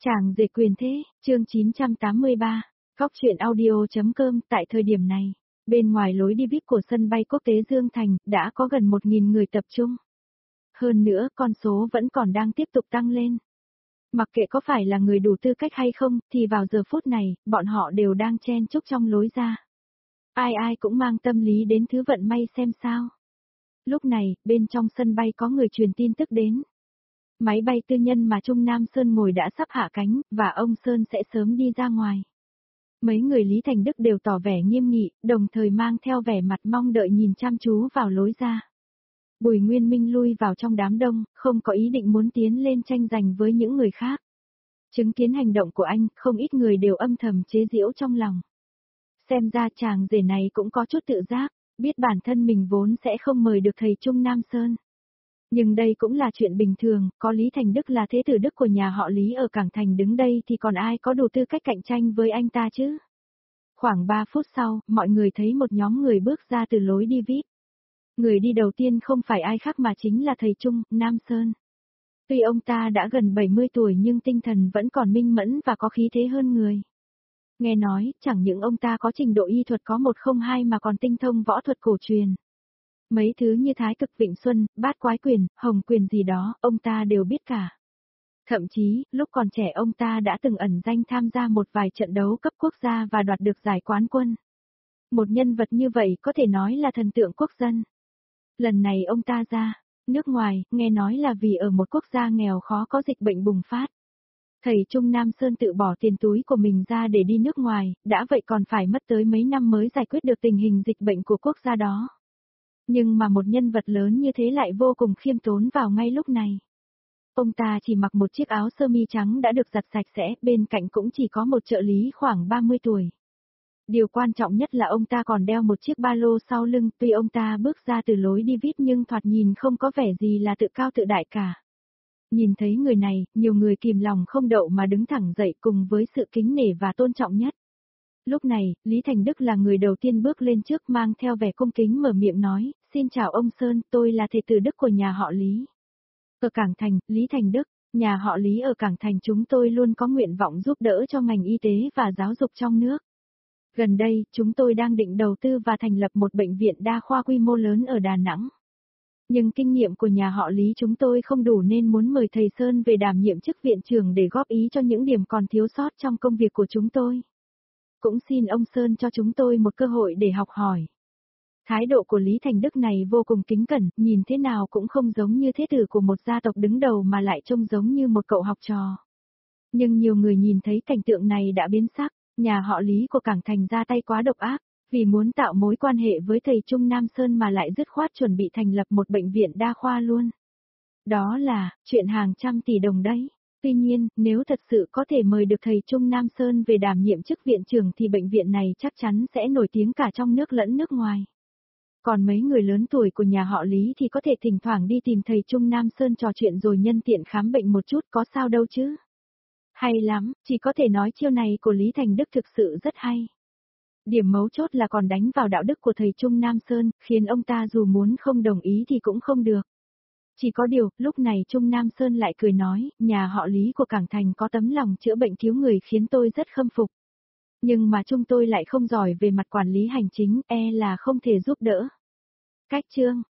Chàng rể quyền thế, chương 983, Góc truyện audio.com. Tại thời điểm này, bên ngoài lối đi VIP của sân bay quốc tế Dương Thành, đã có gần 1.000 người tập trung. Hơn nữa, con số vẫn còn đang tiếp tục tăng lên. Mặc kệ có phải là người đủ tư cách hay không, thì vào giờ phút này, bọn họ đều đang chen chúc trong lối ra. Ai ai cũng mang tâm lý đến thứ vận may xem sao. Lúc này, bên trong sân bay có người truyền tin tức đến. Máy bay tư nhân mà Trung Nam Sơn ngồi đã sắp hạ cánh, và ông Sơn sẽ sớm đi ra ngoài. Mấy người Lý Thành Đức đều tỏ vẻ nghiêm nghị, đồng thời mang theo vẻ mặt mong đợi nhìn chăm chú vào lối ra. Bùi Nguyên Minh lui vào trong đám đông, không có ý định muốn tiến lên tranh giành với những người khác. Chứng kiến hành động của anh, không ít người đều âm thầm chế giễu trong lòng. Xem ra chàng rể này cũng có chút tự giác, biết bản thân mình vốn sẽ không mời được thầy Trung Nam Sơn. Nhưng đây cũng là chuyện bình thường, có Lý Thành Đức là thế tử Đức của nhà họ Lý ở Cảng Thành đứng đây thì còn ai có đủ tư cách cạnh tranh với anh ta chứ? Khoảng 3 phút sau, mọi người thấy một nhóm người bước ra từ lối đi VIP. Người đi đầu tiên không phải ai khác mà chính là thầy Trung, Nam Sơn. Tuy ông ta đã gần 70 tuổi nhưng tinh thần vẫn còn minh mẫn và có khí thế hơn người. Nghe nói, chẳng những ông ta có trình độ y thuật có 102 mà còn tinh thông võ thuật cổ truyền. Mấy thứ như Thái Cực Vịnh Xuân, Bát Quái Quyền, Hồng Quyền gì đó, ông ta đều biết cả. Thậm chí, lúc còn trẻ ông ta đã từng ẩn danh tham gia một vài trận đấu cấp quốc gia và đoạt được giải quán quân. Một nhân vật như vậy có thể nói là thần tượng quốc dân. Lần này ông ta ra nước ngoài, nghe nói là vì ở một quốc gia nghèo khó có dịch bệnh bùng phát. Thầy Trung Nam Sơn tự bỏ tiền túi của mình ra để đi nước ngoài, đã vậy còn phải mất tới mấy năm mới giải quyết được tình hình dịch bệnh của quốc gia đó. Nhưng mà một nhân vật lớn như thế lại vô cùng khiêm tốn vào ngay lúc này. Ông ta chỉ mặc một chiếc áo sơ mi trắng đã được giặt sạch sẽ, bên cạnh cũng chỉ có một trợ lý khoảng 30 tuổi. Điều quan trọng nhất là ông ta còn đeo một chiếc ba lô sau lưng, tuy ông ta bước ra từ lối đi VIP nhưng thoạt nhìn không có vẻ gì là tự cao tự đại cả. Nhìn thấy người này, nhiều người kìm lòng không đậu mà đứng thẳng dậy cùng với sự kính nể và tôn trọng nhất. Lúc này, Lý Thành Đức là người đầu tiên bước lên trước mang theo vẻ cung kính mở miệng nói, xin chào ông Sơn, tôi là thầy tử Đức của nhà họ Lý. Ở Cảng Thành, Lý Thành Đức, nhà họ Lý ở Cảng Thành chúng tôi luôn có nguyện vọng giúp đỡ cho ngành y tế và giáo dục trong nước. Gần đây, chúng tôi đang định đầu tư và thành lập một bệnh viện đa khoa quy mô lớn ở Đà Nẵng. Nhưng kinh nghiệm của nhà họ Lý chúng tôi không đủ nên muốn mời thầy Sơn về đảm nhiệm chức viện trưởng để góp ý cho những điểm còn thiếu sót trong công việc của chúng tôi. Cũng xin ông Sơn cho chúng tôi một cơ hội để học hỏi. Thái độ của Lý Thành Đức này vô cùng kính cẩn, nhìn thế nào cũng không giống như thế tử của một gia tộc đứng đầu mà lại trông giống như một cậu học trò. Nhưng nhiều người nhìn thấy cảnh tượng này đã biến sắc, nhà họ Lý của Cảng Thành ra tay quá độc ác, vì muốn tạo mối quan hệ với thầy Trung Nam Sơn mà lại dứt khoát chuẩn bị thành lập một bệnh viện đa khoa luôn. Đó là, chuyện hàng trăm tỷ đồng đấy. Tuy nhiên, nếu thật sự có thể mời được thầy Trung Nam Sơn về đảm nhiệm chức viện trưởng thì bệnh viện này chắc chắn sẽ nổi tiếng cả trong nước lẫn nước ngoài. Còn mấy người lớn tuổi của nhà họ Lý thì có thể thỉnh thoảng đi tìm thầy Trung Nam Sơn trò chuyện rồi nhân tiện khám bệnh một chút có sao đâu chứ. Hay lắm, chỉ có thể nói chiêu này của Lý Thành Đức thực sự rất hay. Điểm mấu chốt là còn đánh vào đạo đức của thầy Trung Nam Sơn, khiến ông ta dù muốn không đồng ý thì cũng không được. Chỉ có điều, lúc này Trung Nam Sơn lại cười nói, nhà họ Lý của Cảng Thành có tấm lòng chữa bệnh cứu người khiến tôi rất khâm phục. Nhưng mà chúng tôi lại không giỏi về mặt quản lý hành chính, là không thể giúp đỡ. Cách chương